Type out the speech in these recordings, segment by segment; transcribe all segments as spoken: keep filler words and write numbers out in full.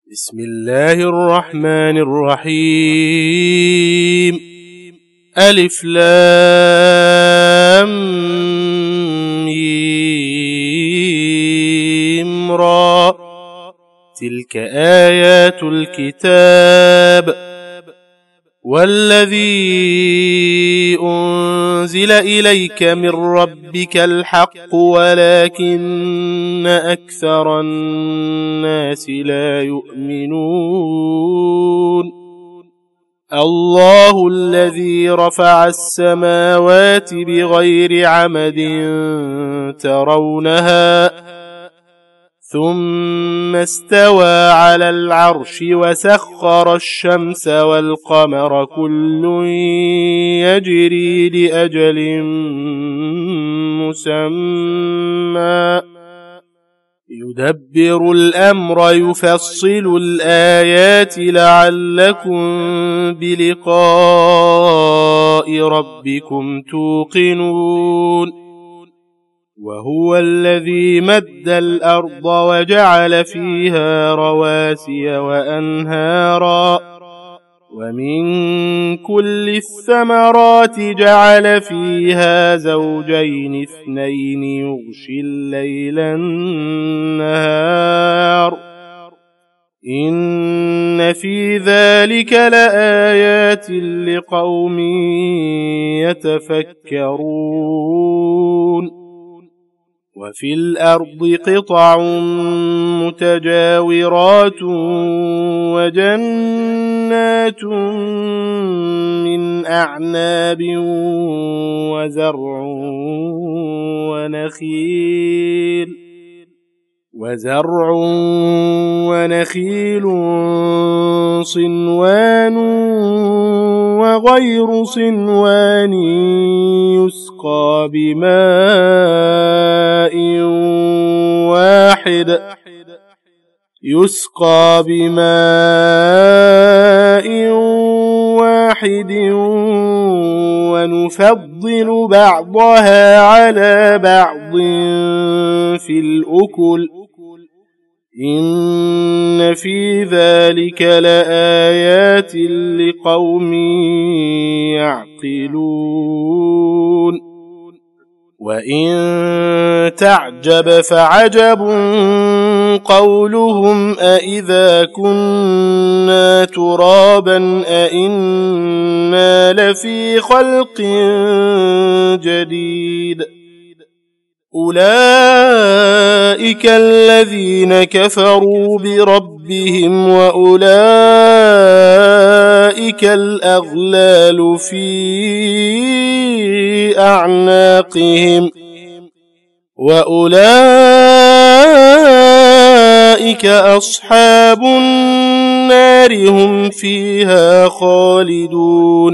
بسم الله الرحمن الرحيم. ألف لام ميم را. تلك آيات الكتاب والذي أنزل إليك من ربك الحق ولكن أكثر الناس لا يؤمنون. الله الذي رفع السماوات بغير عمد ترونها ثم استوى على العرش وسخر الشمس والقمر كل يجري لأجل مسمى يدبر الأمر يفصل الآيات لعلكم بلقاء ربكم توقنون. وهو الذي مد الأرض وجعل فيها رواسي وأنهارا ومن كل الثمرات جعل فيها زوجين اثنين يغشي الليل النهار إن في ذلك لآيات لقوم يتفكرون. وفي الأرض قطع متجاورات وجنات من أعناب وزرع ونخيل وزرع ونخيل صنوان وغير صنوان يسقى بماء واحد يسقى بماء واحد ونفضل بعضها على بعض في الأكل إن في ذلك لآيات لقوم يعقلون. وإن تعجب فعجب قولهم أإذا كنا ترابا أإنا لفي خلق جديد أولئك الذين كفروا بربهم وأولئك الأغلال في أعناقهم وأولئك أصحاب النار هم فيها خالدون.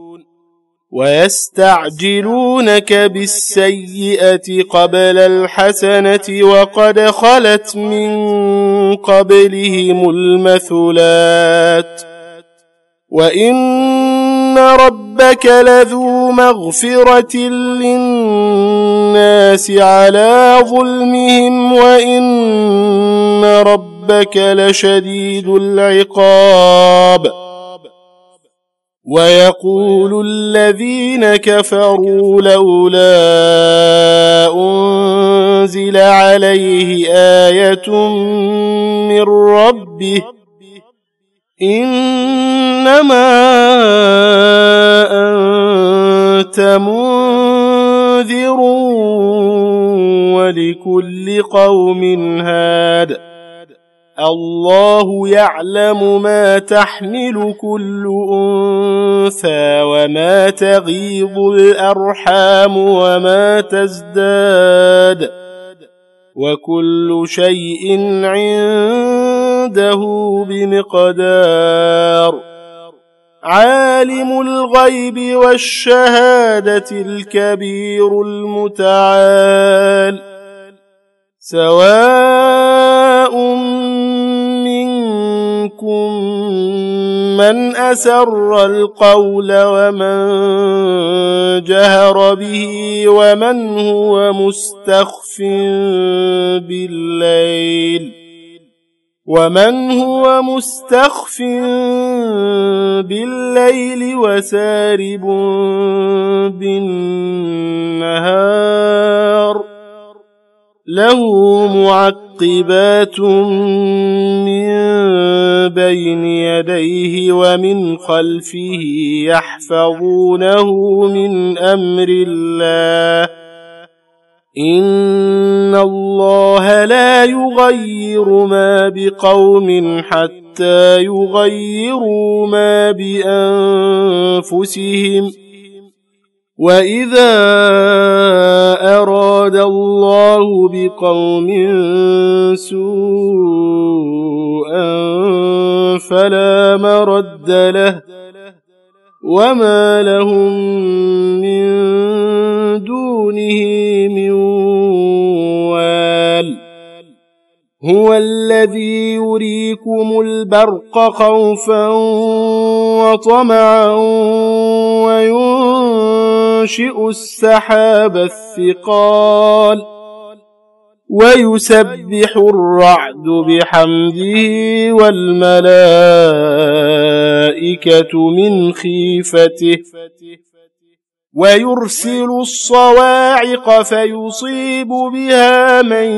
ويستعجلونك بالسيئة قبل الحسنة وقد خلت من قبلهم المثلات وإن ربك لذو مغفرة للناس على ظلمهم وإن ربك لشديد العقاب. ويقول الذين كفروا لولا أنزل عليه آية من ربه إنما أنت منذر ولكل قوم هاد الله يعلم ما تحمل كل أنثى وما تغيض الأرحام وما تزداد وكل شيء عنده بمقدار. عالم الغيب والشهادة الكبير المتعال سواء منكم من أسر القول ومن جهر به ومن هو مستخف بالليل ومن هو مستخف بالليل وسارب بالنهار له معقبات من بين يديه ومن خلفه يحفظونه من أمر الله إن الله لا يغير ما بقوم حتى يغيروا ما بأنفسهم وإذا أراد الله بقوم سوءا فلا مرد له وما لهم من دونه من وال هو الذي يريكم البرق خوفا وطمعا وينشئ السحاب الثقال ويسبح الرعد بحمده والملائكة من خيفته ويرسل الصواعق فيصيب بها من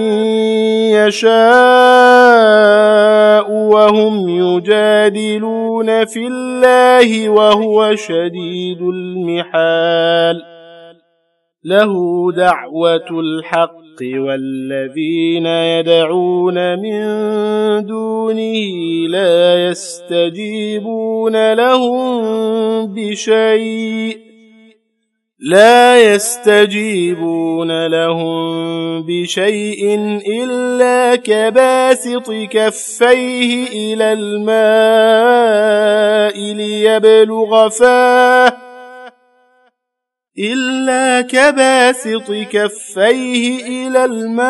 يشاء وهم يجادلون في الله وهو شديد المحال له دعوة الحق والذين يدعون من دونه لا يستجيبون لهم بشيء لا يستجيبون لهم بشيء إلا كباسط كفيه إلى الماء ليبلغ فاه إلا كباسط كفيه إلى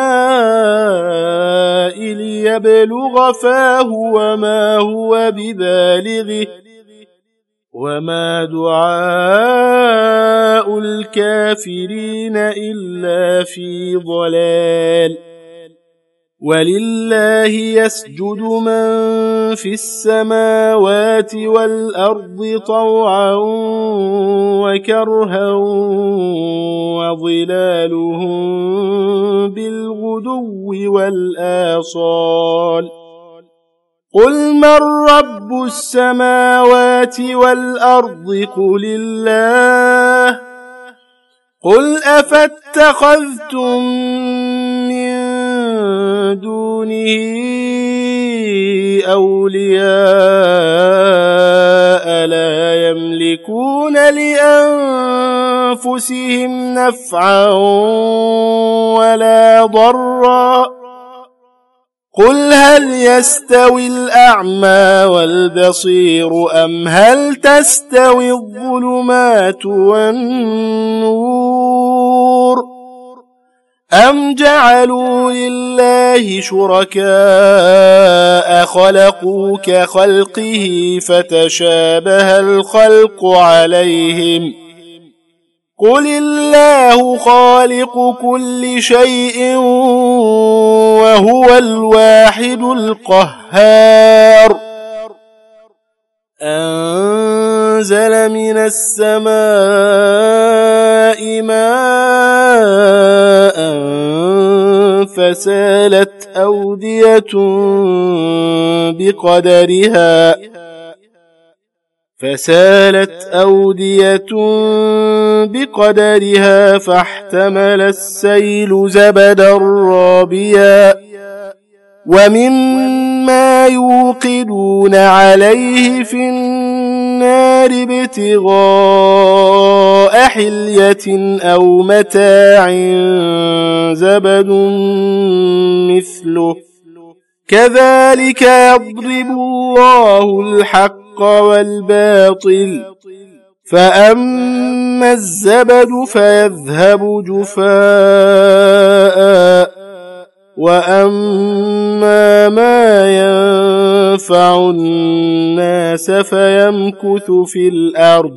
الماء ليبلغ فاه وما هو ببالغه وما دعاء الكافرين إلا في ضلال ولله يسجد من في السماوات والأرض طوعا وكرها وظلالهم بالغدو والآصال قل من رب السماوات والأرض قل الله قل أفاتخذتم من دونه أولياء لا يملكون لأنفسهم نفعا ولا ضرا قل هل يستوي الأعمى والبصير أم هل تستوي الظلمات والنور أم جعلوا لله شركاء خلقوا كخلقه فتشابه الخلق عليهم قل الله خالق كل شيء وهو الواحد القهار أنزل من السماء ماء فسالت أودية بقدرها فسالت أودية بقدرها فاحتمل السيل زبدا رابيا ومما يوقدون عليه في النار ابتغاء حلية أو متاع زبد مثله كذلك يضرب الله الحق والباطل فأما الزبد فيذهب جفاء وأما ما ينفع الناس فيمكث في الأرض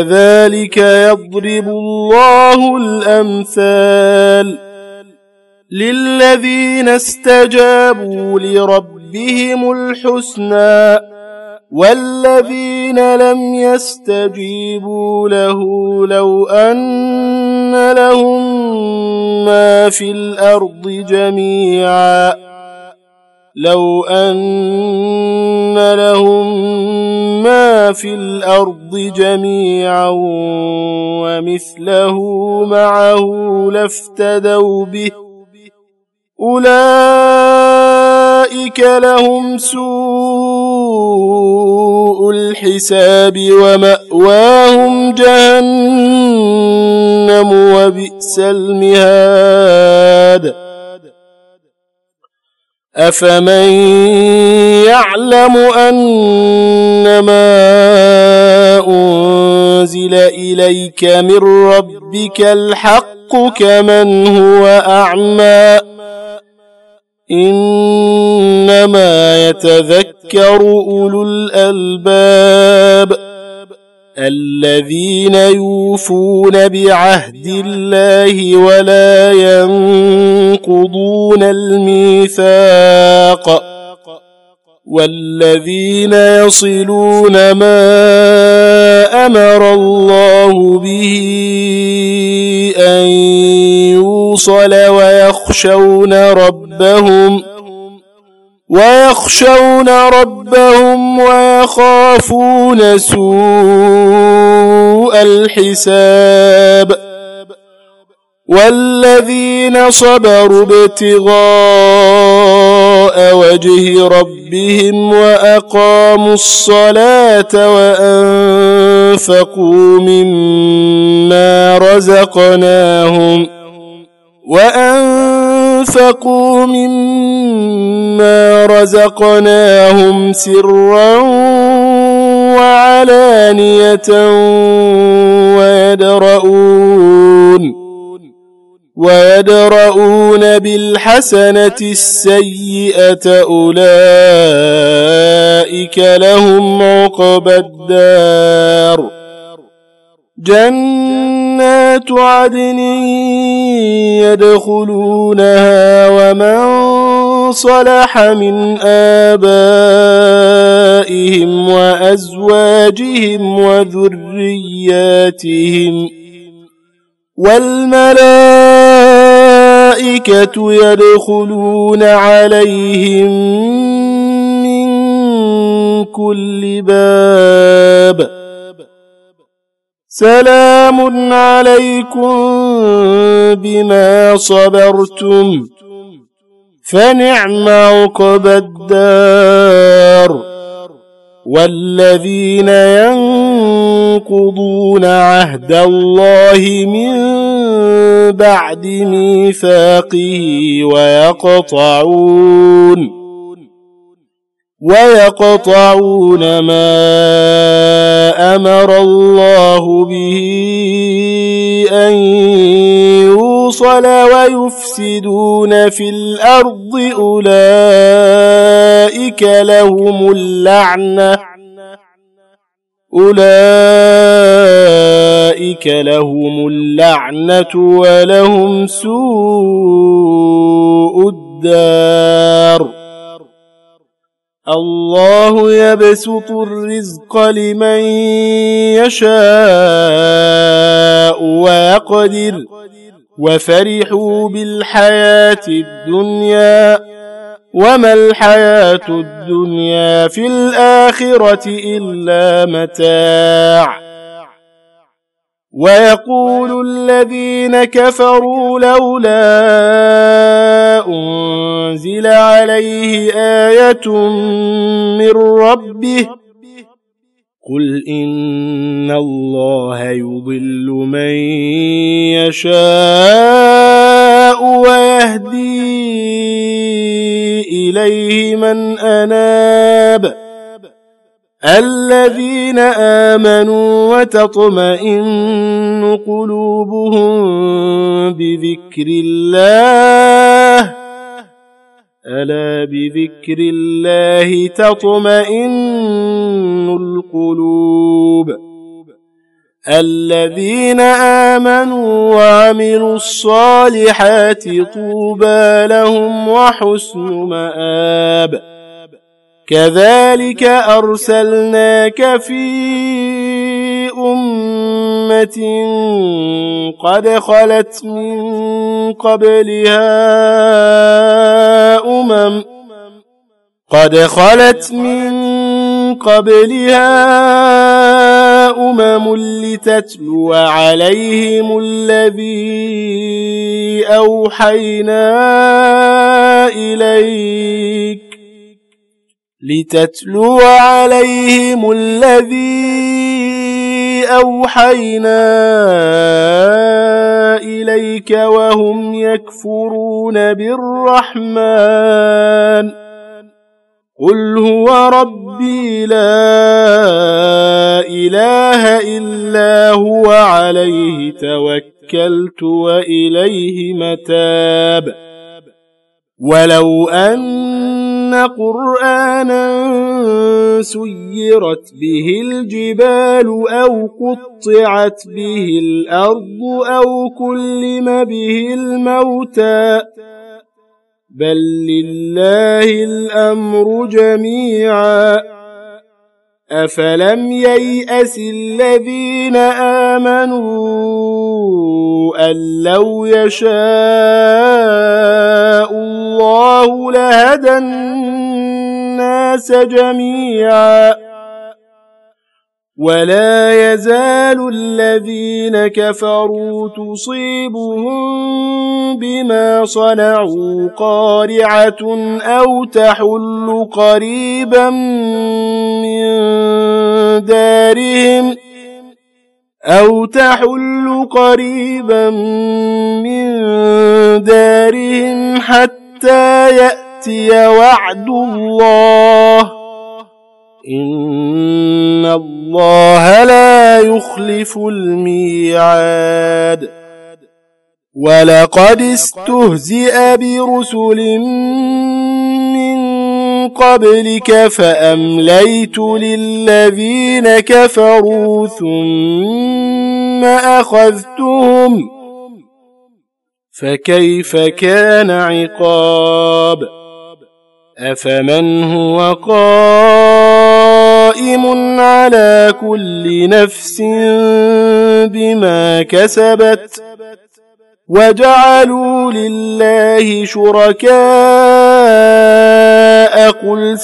كذلك يضرب الله الأمثال للذين استجابوا لربهم الحسنى والذين لم يستجيبوا له لو أن لهم ما في الأرض جميعا لو أن لهم ما في الأرض جميعا ومثله معه لافتدوا به أولئك لهم سوء الحساب ومأواهم جهنم وبئس المهاد أفمن يعلم أنما أنزل إليك من ربك الحق كمن هو أعمى إنما يتذكر أولو الألباب الذين يوفون بعهد الله ولا ينقضون الميثاق والذين يصلون ما أمر الله به أن يوصل ويخشون ربهم ويخشون ربهم ويخافون سوء الحساب والذين صبروا ابتغاء وجه ربهم وأقاموا الصلاة وأنفقوا مما رزقناهم وأنفقوا مما رزقناهم سرا وعلانية ويدرؤون ويدرؤون بالحسنة السيئة أولئك لهم عقبى الدار جنات عدن يدخلونها ومن صلح من آبائهم وأزواجهم وذرياتهم والملائكة يدخلون عليهم من كل باب سلام عليكم بما صبرتم فنعم عقبى الدار والذين ينقضون عهد الله من بعد ميثاقه ويقطعون ويقطعون ما أمر الله به أن يوصل ويفسدون في الأرض أولئك لهم اللعنة أولئك لهم اللعنة ولهم سوء الدار الله يبسط الرزق لمن يشاء ويقدر وفرحوا بالحياة الدنيا وما الحياة الدنيا في الآخرة إلا متاع ويقول الذين كفروا لولا أنزل عليه آية من ربه قل إن الله يضل من يشاء ويهدي إليه من أناب الذين آمنوا وتطمئن قلوبهم بذكر الله ألا بذكر الله تطمئن القلوب الذين آمنوا وعملوا الصالحات طوبى لهم وحسن مآب كذلك أرسلناك في أمة قد خلت من قبلها أمم قد خلت من قبلها أمم لتتلو عليهم الذي أوحينا إليك لتتلو عليهم الذي أوحينا إليك وهم يكفرون بالرحمن قل هو ربي لا إله إلا هو عليه توكلت وإليه متاب ولو أن قرآنا سيرت به الجبال أو قطعت به الأرض أو كلم به الموتى بل لله الأمر جميعا أفلم ييأس الذين آمنوا أن لو يشاء الله لهدى الناس جميعا ولا يزال الذين كفروا تصيبهم بما صنعوا قارعة أو تحل قريبا من دارهم أو تحل قريبا من دارهم حتى يأتي وعد الله إن الله لا يخلف الميعاد ولقد استهزئ برسل من قبلك فأمليت للذين كفروا ثم أخذتهم فكيف كان عقاب أفمن هو قائم على كل نفس بما كسبت وجعلوا لله شركاء قل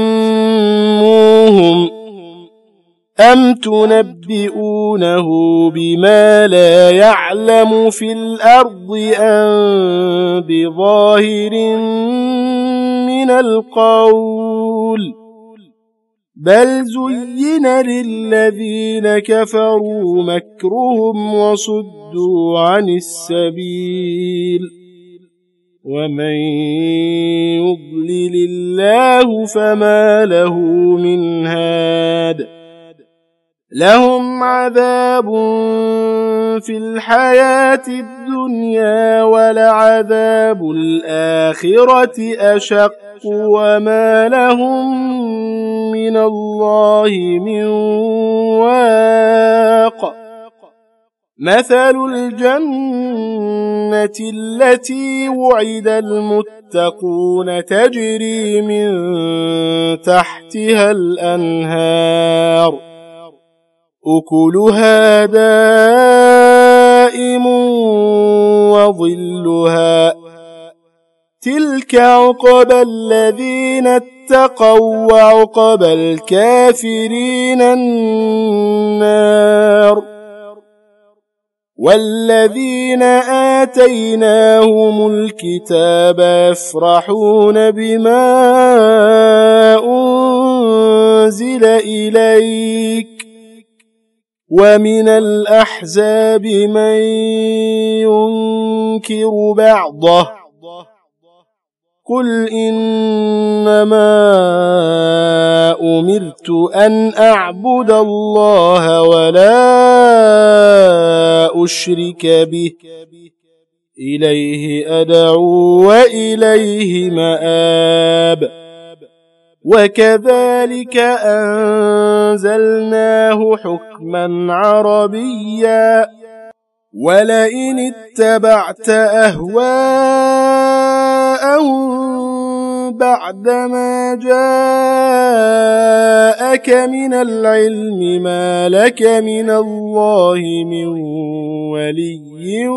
سموهم أم تنبئونه بما لا يعلم في الأرض أم بظاهر من القول بل زين للذين كفروا مكرهم وصدوا عن السبيل ومن يضلل الله فما له من هاد لهم عذاب في الحياة الدنيا ولعذاب الآخرة أشق وما لهم من الله من واق مثل الجنة التي وعد المتقون تجري من تحتها الأنهار أكلها دائم وظلها تلك عقبى الذين اتقوا وعقبى الكافرين النار والذين آتيناهم الكتاب يفرحون بما أنزل إليك ومن الأحزاب من ينكر بعضه قل إنما أمرت أن أعبد الله ولا أشرك به إليه أدعو وإليه مآب وكذلك أنزلناه حكما عربيا ولئن اتبعت أهواءهم بعدما جاءك من العلم ما لك من الله من ولي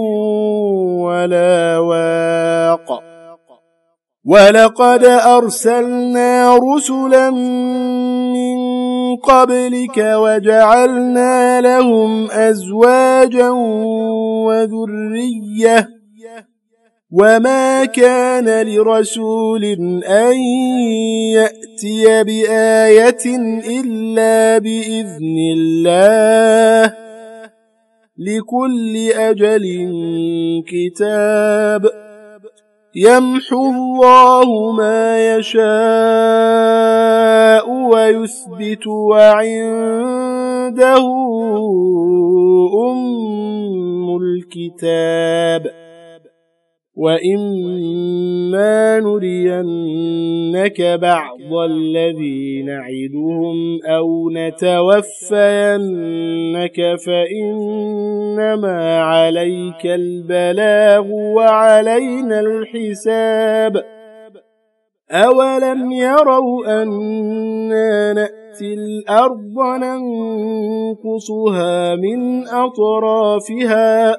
ولا واق ولقد أرسلنا رسلا من قبلك وجعلنا لهم أزواجا وذرية وما كان لرسول أن يأتي بآية إلا بإذن الله لكل أجل كتاب يمحو الله ما يشاء ويثبت وعنده أم الكتاب وإما نرينك بعض الذي نعدهم أو نتوفينك فإنما عليك البلاغ وعلينا الحساب أولم يروا أنا نأتي الأرض ننقصها من أطرافها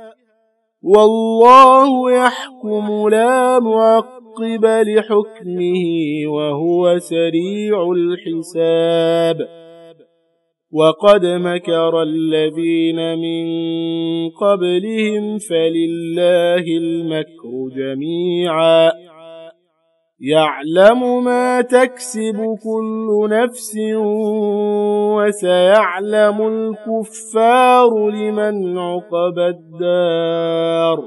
والله يحكم لا معقب لحكمه وهو سريع الحساب وقد مكر الذين من قبلهم فلله المكر جميعا يعلم ما تكسب كل نفس وسيعلم الكفار لمن عقبى الدار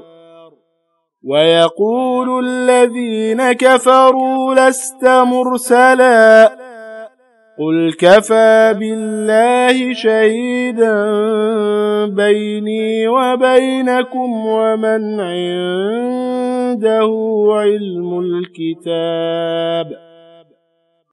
ويقول الذين كفروا لست مرسلا قل كفى بالله شهيدا بيني وبينكم ومن عنده علم الكتاب